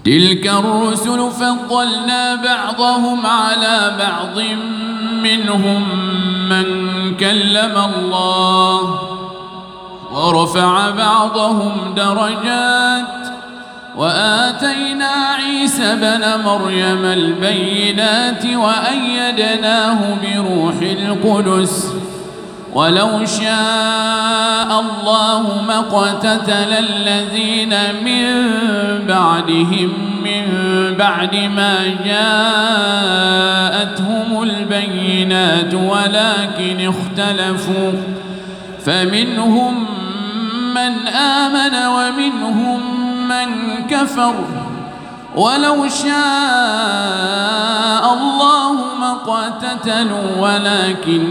تلك الرسل فضلنا بعضهم على بعض منهم من كلم الله ورفع بعضهم درجات وآتينا عيسى ابن مريم البينات وأيدناه بروح القدس ولو شاء الله ما اقتتل الذين من بعدهم من بعد ما جاءتهم البينات ولكن اختلفوا فمنهم من آمن ومنهم من كفر ولو شاء الله ما اقتتلوا ولكن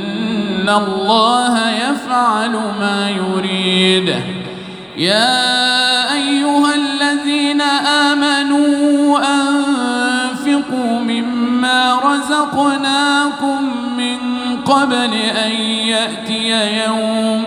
الله يفعل ما يريد. يا أيها الذين آمنوا أنفقوا مما رزقناكم من قبل أن يأتي يوم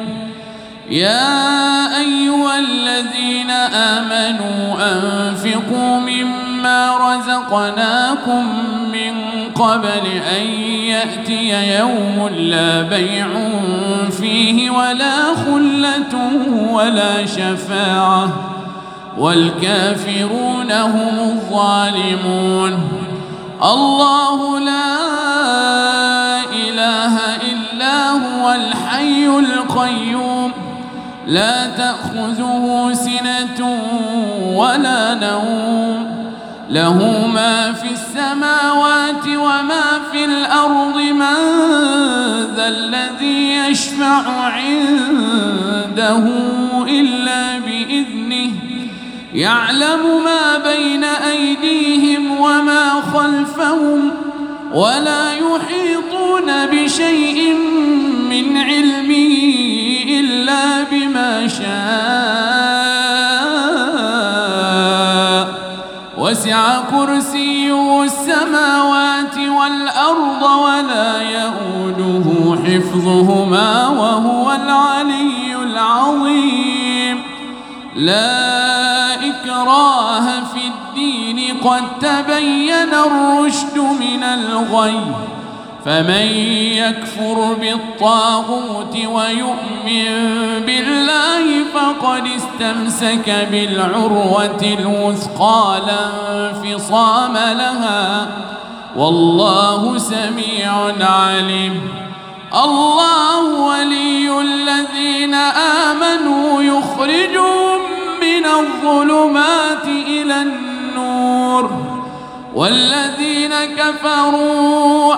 أنفقوا مما رزقناكم من قبل أن يأتي يوم لا بيع فيه ولا خلة ولا شفاعة والكافرون هم الظالمون. الله لا إله إلا هو الحي القيوم لا تأخذه سنة ولا نوم له ما في السماوات وما في الأرض من ذا الذي يشفع عنده إلا بإذنه يعلم ما بين أيديهم وما خلفهم ولا يحيطون بشيء من علمه إلا بما شاء وسع كرسيه السماوات والأرض ولا يؤوده حفظهما وهو العلي العظيم. لا إكراه في الدين قد تبين الرشد من الغي فمن يكفر بالطاغوت ويؤمن بالله فقد استمسك بالعروة الوثقى لا انفصام لها والله سميع عليم. الله ولي الذين آمنوا يخرجهم من الظلمات إلى النور والذين كفروا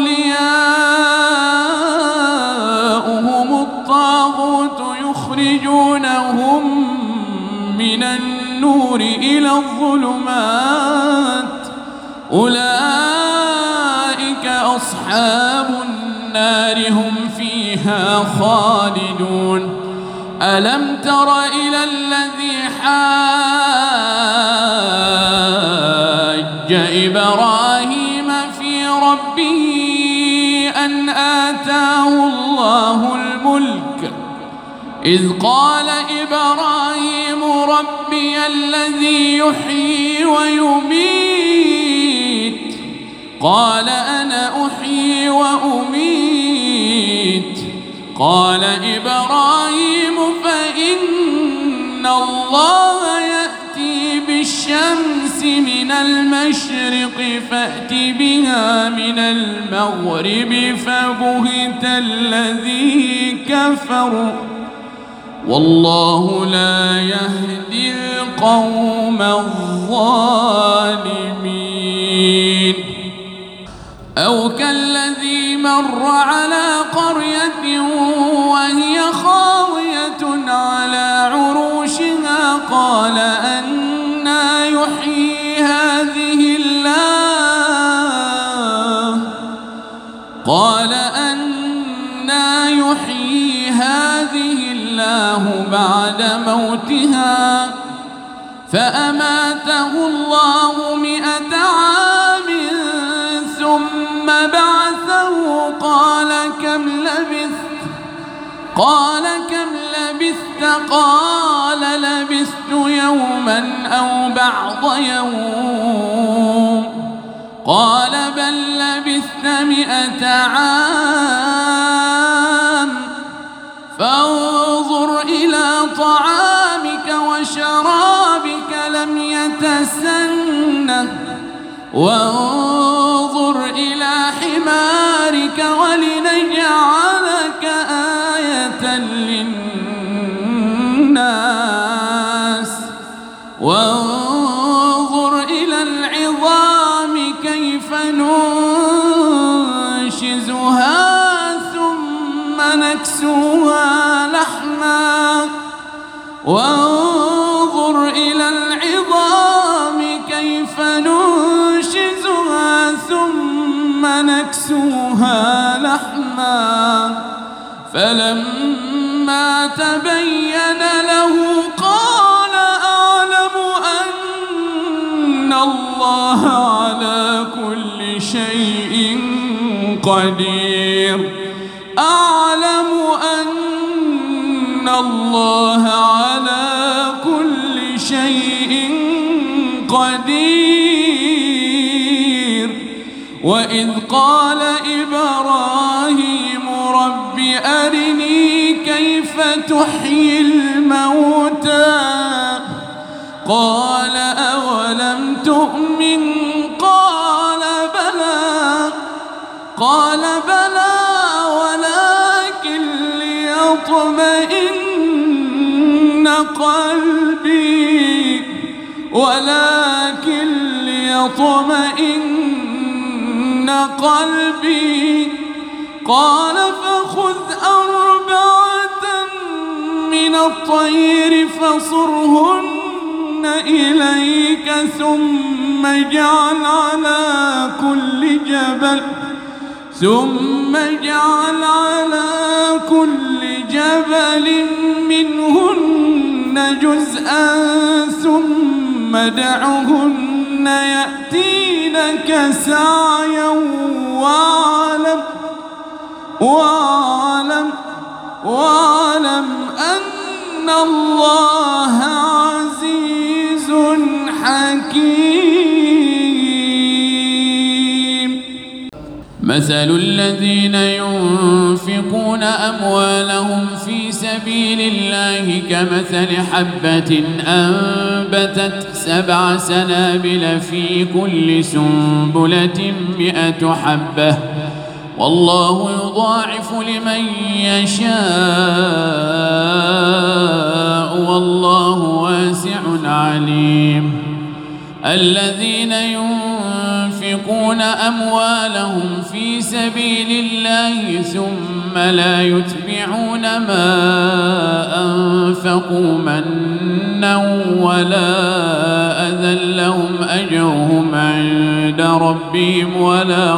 أولياؤهم الطاغوت يخرجونهم من النور إلى الظلمات أولئك أصحاب النار هم فيها خالدون. ألم تر إلى الذي حاج إبراهيم في ربه أن آتاه الله الملك إذ قال إبراهيم ربي الذي يحيي ويميت قال أنا أحيي وأميت قال إبراهيم فإن الله يأتي بالشمس من المشرق فأت بها من المغرب فبهت الذي كفر والله لا يهدي القوم الظالمين. أو كالذي مر على قرية وهي خاوية على عروشها قال أنى يحيي هذه الله بعد موتها فأماته الله 100 عام ثم بعثه قال كم لبثت لبثت؟ قال لبثت يوما أو بعض يوم. قال بل لبثت 100 عام. فانظر إلى طعامك وشرابك لم يتسنه، وانظر إلى حمارك ولنجعلك آية للناس. وانظر إلى العظام كيف ننشزها ثم نكسوها لحما. وانظر إلى العظام كيف ننشزها ثم نكسوها لحما. فلما تبين له قال أعلم أن الله على كل شيء قدير. أعلم أن الله على كل شيء قدير. وإذ قال إبراهيم رب أرني كيف تحيي الموتى. قال أولم تؤمن؟ قال بلى ولكن ليطمئن قلبي. قال فخذ 4 من الطير فصرهن إليك ثم اجعل على كل جبل منهن جزءا ثم ادعهن يأتينك سعيا واعلم أن الله عزيز حكيم. مثل الذين ينفقون أموالهم في سبيل الله كمثل حبة أنبتت 7 سنابل في كل سنبلة 100 حبة، والله يضاعف لمن يشاء والله واسع عليم. الذين ينفقون أموالهم في سبيل الله ثم لا يتبعون ما أنفقوا منا ولا أذى لهم أجرهم عند ربهم ولا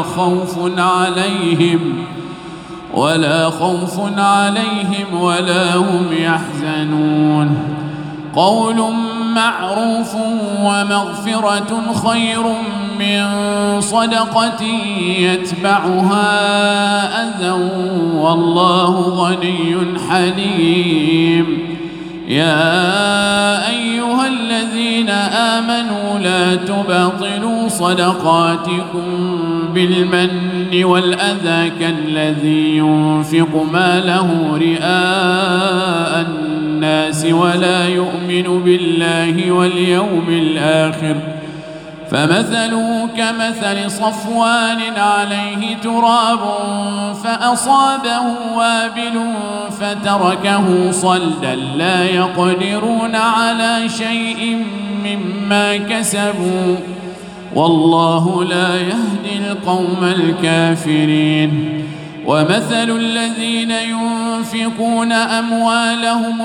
خوف عليهم ولا هم يحزنون. قول معروف ومغفرة خير من صدقة يتبعها أذى والله غني حليم. يا أيها الذين آمنوا لا تبطلوا صدقاتكم بالمن والأذى كالذي ينفق ماله رئاء الناس ولا يؤمن بالله واليوم الآخر، فمثله كمثل صفوان عليه تراب فأصابه وابل فتركه صلدا لا يقدرون على شيء مما كسبوا والله لا يهدي القوم الكافرين. ومثل الذين ينفقون أموالهم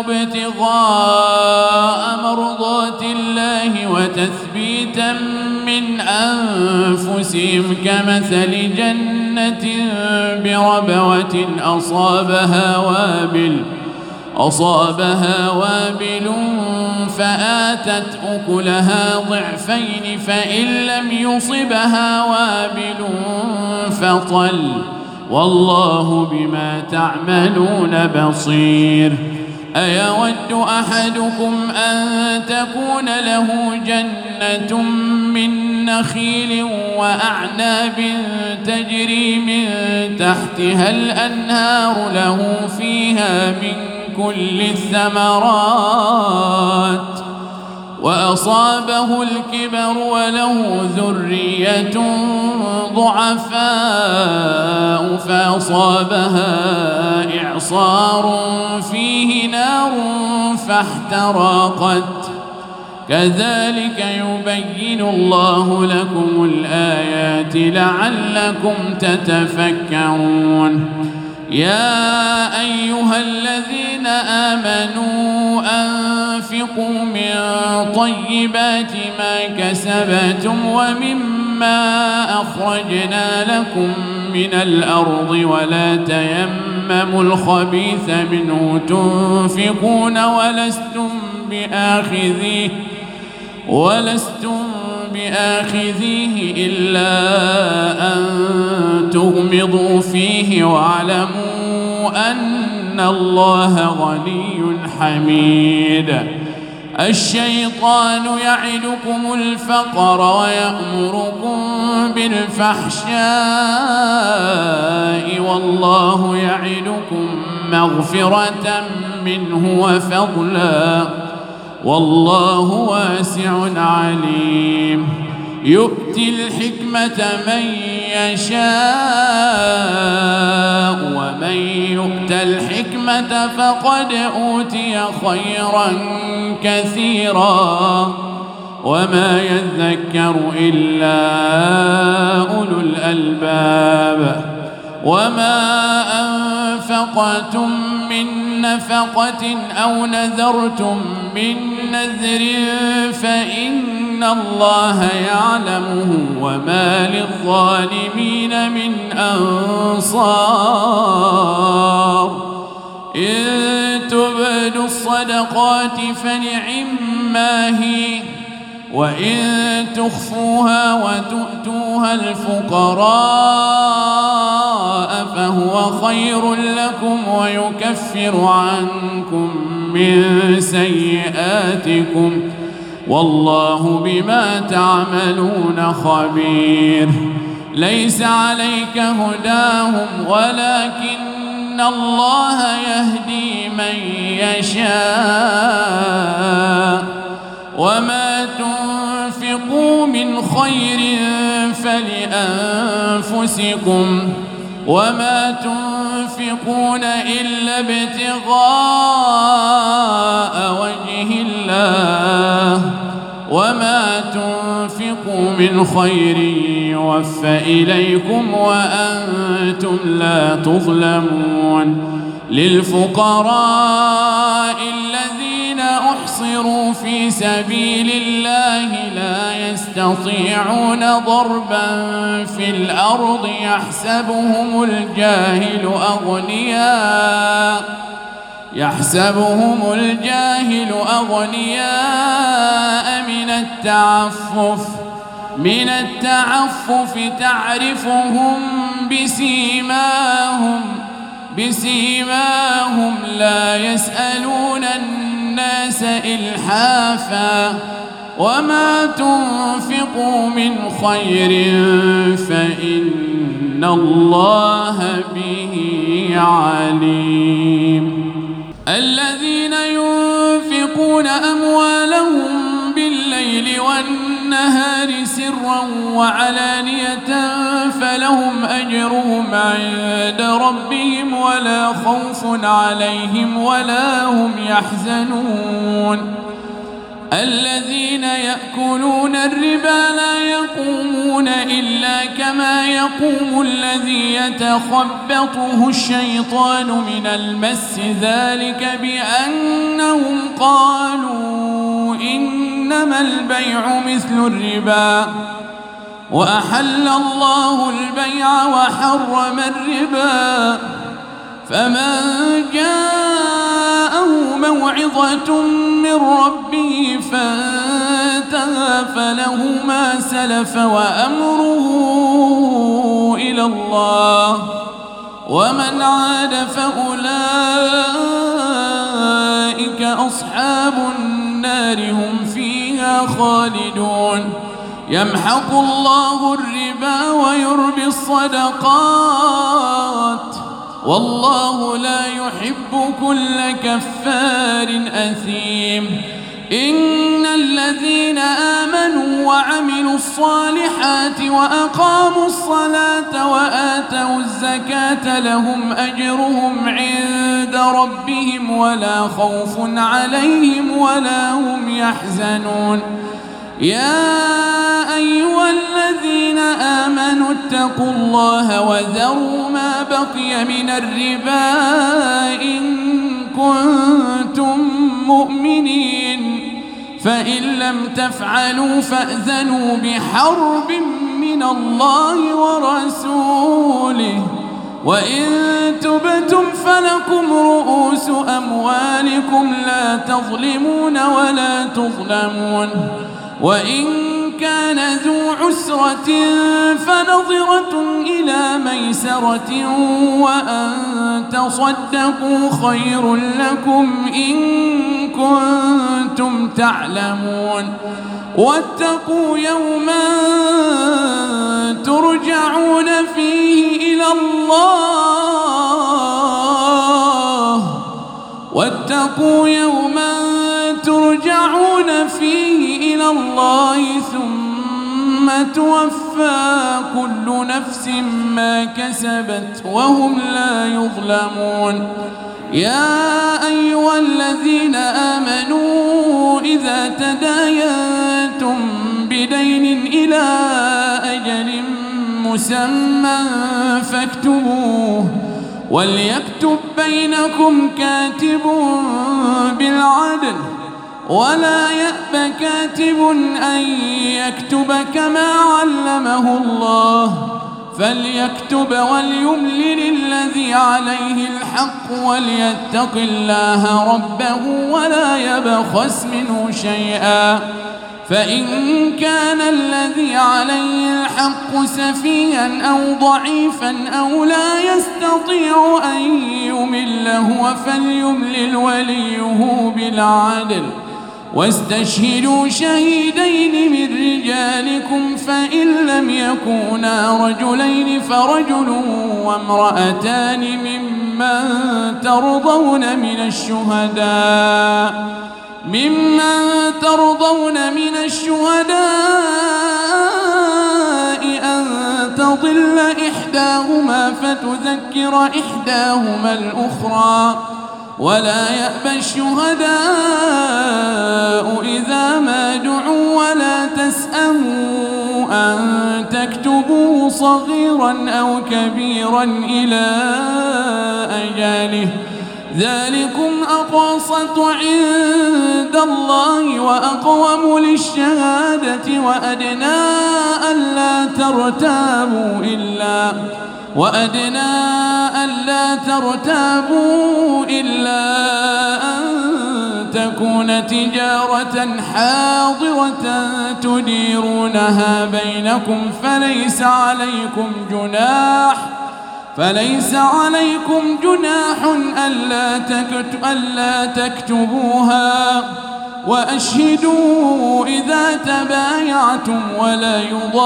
ابتغاء مرضات الله وتثبيتا من أنفسهم كمثل جنة بربوة أصابها وابل فآتت أكلها ضعفين فإن لم يصبها وابل فطل والله بما تعملون بصير. أيود أحدكم أن تكون له جنة من نخيل وأعناب تجري من تحتها الأنهار له فيها من كل الثمرات وأصابه الكبر وله ذرية ضعفاء فأصابها إعصار فيه نار فاحترقت كذلك يبين الله لكم الآيات لعلكم تتفكرون يا أيها الذين آمنوا أنفقوا من طيبات ما كسبتم ومما أخرجنا لكم من الأرض ولا تيمموا الخبيث منه تنفقون ولستم بآخذيه إلا أن تغمضوا فيه واعلموا أن الله غني حميد الشيطان يعدكم الفقر ويأمركم بالفحشاء والله يعدكم مغفرة منه وفضلا والله واسع عليم يؤتي الحكمة من يشاء ومن يؤت الحكمة فقد أوتي خيرا كثيرا وما يذكر إلا أولو الألباب وما أنفقتم من نفقة أو نذرتم من نذر فإن الله يعلمه وما للظالمين من أنصار إن تبدوا الصدقات فنعما هي وإن تخفوها وتؤتوها الفقراء فهو خير لكم ويكفر عنكم من سيئاتكم والله بما تعملون خبير ليس عليك هداهم ولكن الله يهدي من يشاء وما تنفقوا من خير فلأنفسكم وما تنفقون إلا ابتغاء وجه الله وما تنفقوا من خير يوفى إليكم وأنتم لا تظلمون للفقراء الذين أحصروا في سبيل الله لا يستطيعون ضربا في الأرض يحسبهم الجاهل أغنياء من التعفف تعرفهم بسيماهم لا يسألون الناس إلحافا وما تنفقوا من خير فإن الله به عليم الذين ينفقون أموالهم بالليل والنهار سرا وعلانية فلهم أجرهم عند ربهم ولا خوف عليهم ولا هم يحزنون الذين يأكلون الربا لا يقومون إلا كما يقوم الذي يتخبطه الشيطان من المس ذلك بأنهم قالوا إنما البيع مثل الربا وأحل الله البيع وحرم الربا فمن جاءه موعظة من ربه فانتهى فله ما سلف وأمره إلى الله ومن عاد فأولئك أولئك أصحاب النار هم فيها خالدون يمحق الله الربا ويربي الصدقات والله لا يحب كل كفار أثيم إن الذين آمنوا وعملوا الصالحات وأقاموا الصلاة وآتوا الزكاة لهم أجرهم عند ربهم ولا خوف عليهم ولا هم يحزنون يا أيها الذين آمنوا اتقوا الله وذروا ما بقي من الربا إن كنتم مؤمنين فإن لم تفعلوا فأذنوا بحرب من الله ورسوله وإن تبتم فلكم رؤوس أموالكم لا تظلمون ولا تظلمون وإن كان ذو عسرة فنظرة إلى ميسرة وأن تصدقوا خير لكم إن كنتم تعلمون واتقوا يوما ترجعون فيه إلى الله واتقوا يوما ترجعون فيه إلى الله ثم توفى كل نفس ما كسبت وهم لا يظلمون يا أيها الذين آمنوا إذا تداينتم بدين إلى أجل مسمى فاكتبوه وليكتب بينكم كاتب بالعدل ولا يأب كاتب أن يكتب كما علمه الله فليكتب وليملل الذي عليه الحق وليتق الله ربه ولا يبخس منه شيئا فإن كان الذي عليه الحق سفيها أو ضعيفا أو لا يستطيع أن يمل هو فليملل وليه بالعدل واستشهدوا شهيدين من رجالكم فإن لم يكونا رجلين فرجل وامرأتان ممن ترضون من الشهداء أن تضل إحداهما فتذكر إحداهما الأخرى ولا يأبى الشهداء إذا ما دعوا ولا تسأموا أن تكتبوه صغيرا أو كبيرا إلى أجله ذلكم أقسط عند الله وأقوم للشهادة وأدنى ألا ترتابوا إلا أن تكون تجارة حاضرة تديرونها بينكم فليس عليكم جناح ألا تكتبوها وأشهدوا إذا تبايعتم ولا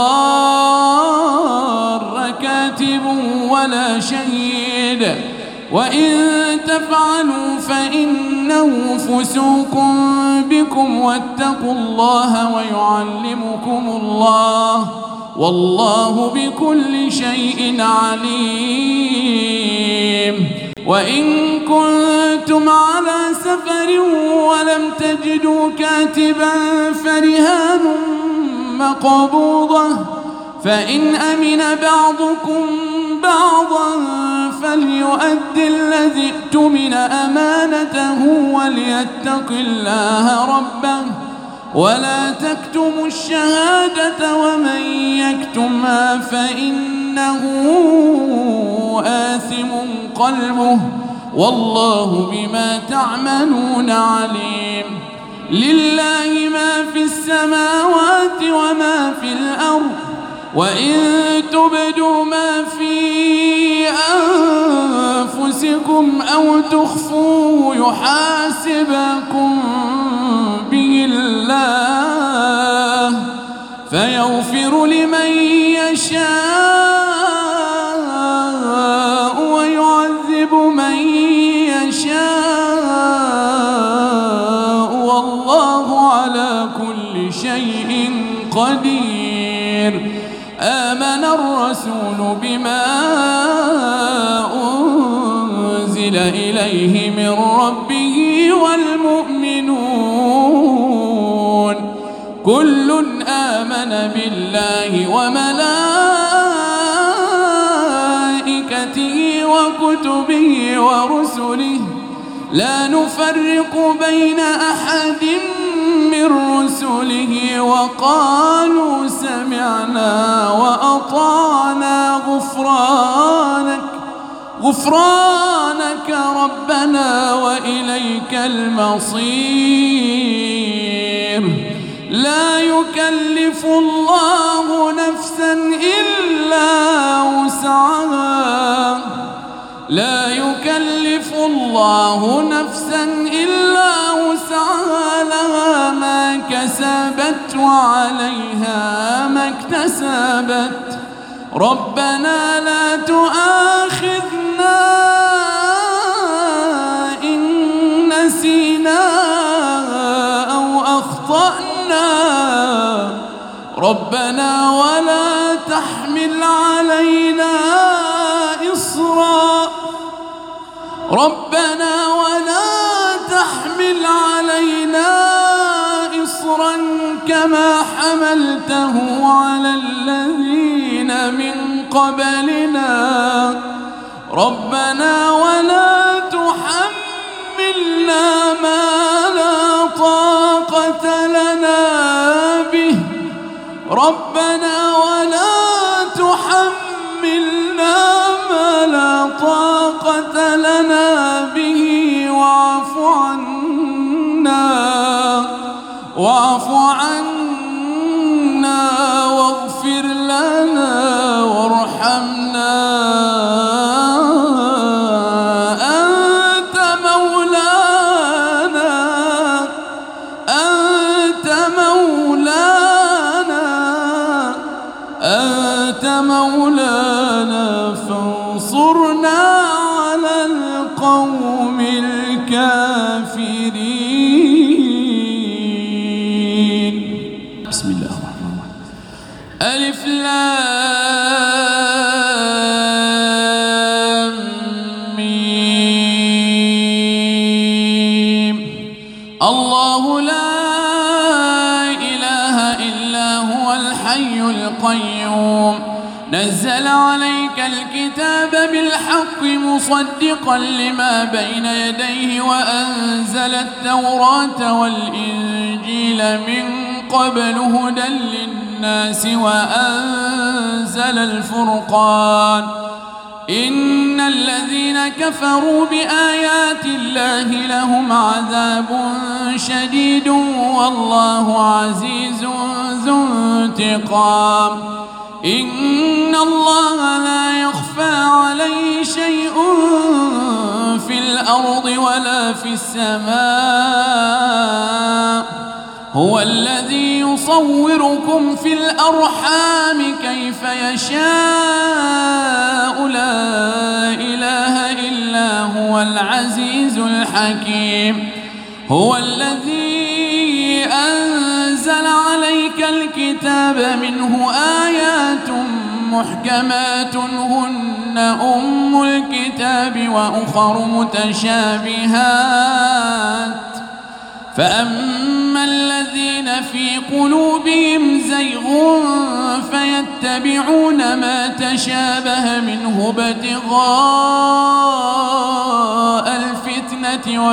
يضار كاتب ولا شهيد وإن تفعلوا فإنه فسوق بكم واتقوا الله ويعلمكم الله والله بكل شيء عليم وإن كنتم على سفر ولم تجدوا كاتبا فرهان مقبوضة فإن أمن بعضكم بعضا فليؤد الذي اؤتمن أمانته وليتق الله ربه ولا تكتموا الشهادة ومن يكتمها فإنه آثم قلبه والله بما تعملون عليم لله ما في السماوات وما في الأرض وإن تبدوا ما في أنفسكم يسؤكم أو تخفوه يحاسبكم به الله فيغفر لمن يشاء ويعذب من يشاء والله على كل شيء قدير. آمن الرسول بما أنزل إليه من ربه والمؤمنون كل آمن بالله وملائكته وكتبه ورسله لا نفرق بين أحد من رسله وقالوا سمعنا وأطعنا غفرانك ربنا وإليك المصير. لا يكلف الله نفسا إلا وسعها لها ما كسبت وعليها ما اكتسبت. ربنا لا تؤاخذنا إن نسينا أو أخطأنا ربنا ولا تحمل علينا إصرا كما حملته على الذين من قبلنا ربنا ولا تحملنا ما لا طاقة لنا به واعف عنا واغفر لنا وارحمنا أنت مولانا فانصرنا على القوم الكافرين. بسم الله الرحمن الرحيم. ألف لام ميم. الله لا إله إلا هو الحي القيوم نزل عليك الكتاب بالحق مصدقا لما بين يديه وأنزل التوراة والإنجيل من قبل هدى للناس وأنزل الفرقان. إن الذين كفروا بآيات الله لهم عذاب شديد والله عزيز ذو انتقام. إن الله لا يخفى عليه شيء في الأرض ولا في السماء. هو الذي يصوركم في الأرحام كيف يشاء لا إله إلا هو العزيز الحكيم. هو الذي أنزل عليك الكتاب منه آيات محكمات هن أم الكتاب وأخر متشابهات فأما الذين في قلوبهم زيغ فيتبعون ما تشابه منه ابتغاء الفتنة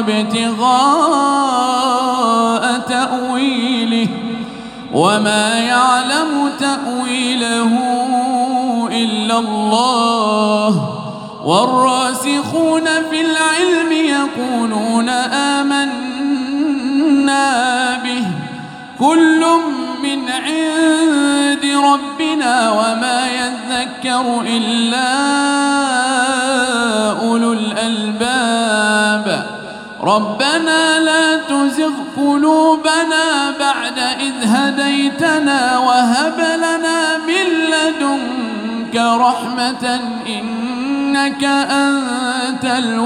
وابتغاء تأويله وما يعلم تأويله إلا الله. والراسخون في العلم يقولون آمنا به كل من عند ربنا وما يذكر إلا أولو الألباب. ربنا لا تزغ قلوبنا بعد إذ هديتنا وهب لنا من لدنك رحمة إنك أنت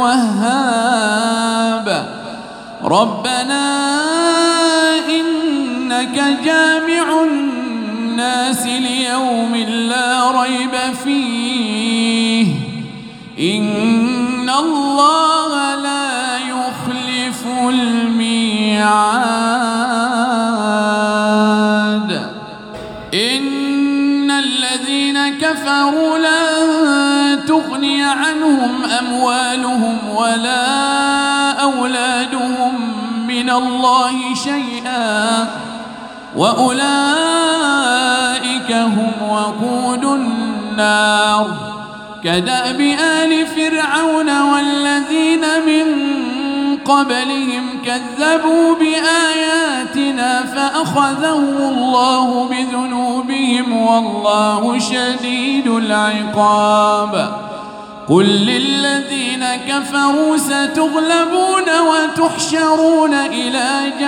الوهاب ربنا إنك جامع الناس ليوم لا ريب فيه إن الله لا يخلف الميعاد إن الذين كفروا لن تغني عنهم أموالهم ولا أولادهم من الله شيئا وأولئك هم وقود النار كدأب آل فرعون والذين من قبلهم كذبوا بآياتنا فأخذهم الله بذنوبهم والله شديد العقاب قل للذين كفروا ستغلبون وتحشرون إلى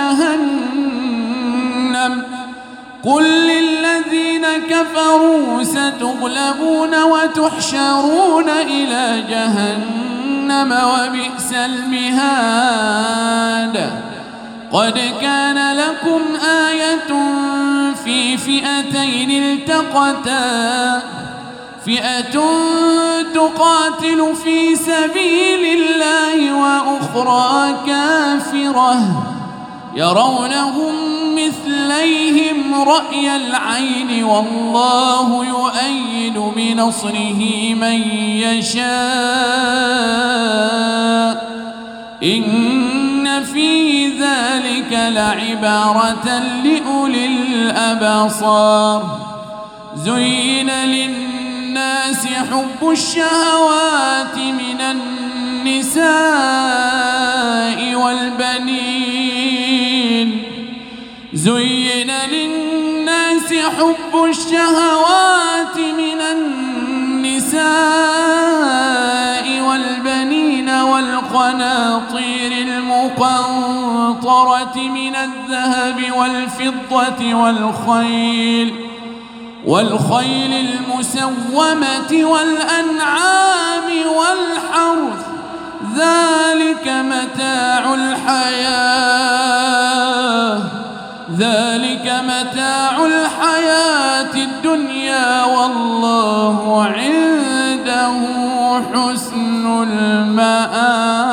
جهنم قل للذين كفروا ستغلبون وتحشرون إلى جهنم وبئس المهاد قد كان لكم آية في فئتين التقتا فئة تقاتل في سبيل الله وأخرى كافرة يرونهم مثليهم رأي العين والله يؤيد بنصره من يشاء إن في ذلك لعبارة لأولي الأبصار زين للناس حب الشهوات من النساء والبنين زين للناس حب الشهوات من النساء والبنين والقناطير المقنطرة من الذهب والفضة والخيل المسومة والأنعام والحرث ذلك متاع الحياة الدنيا والله عنده حسن المآب.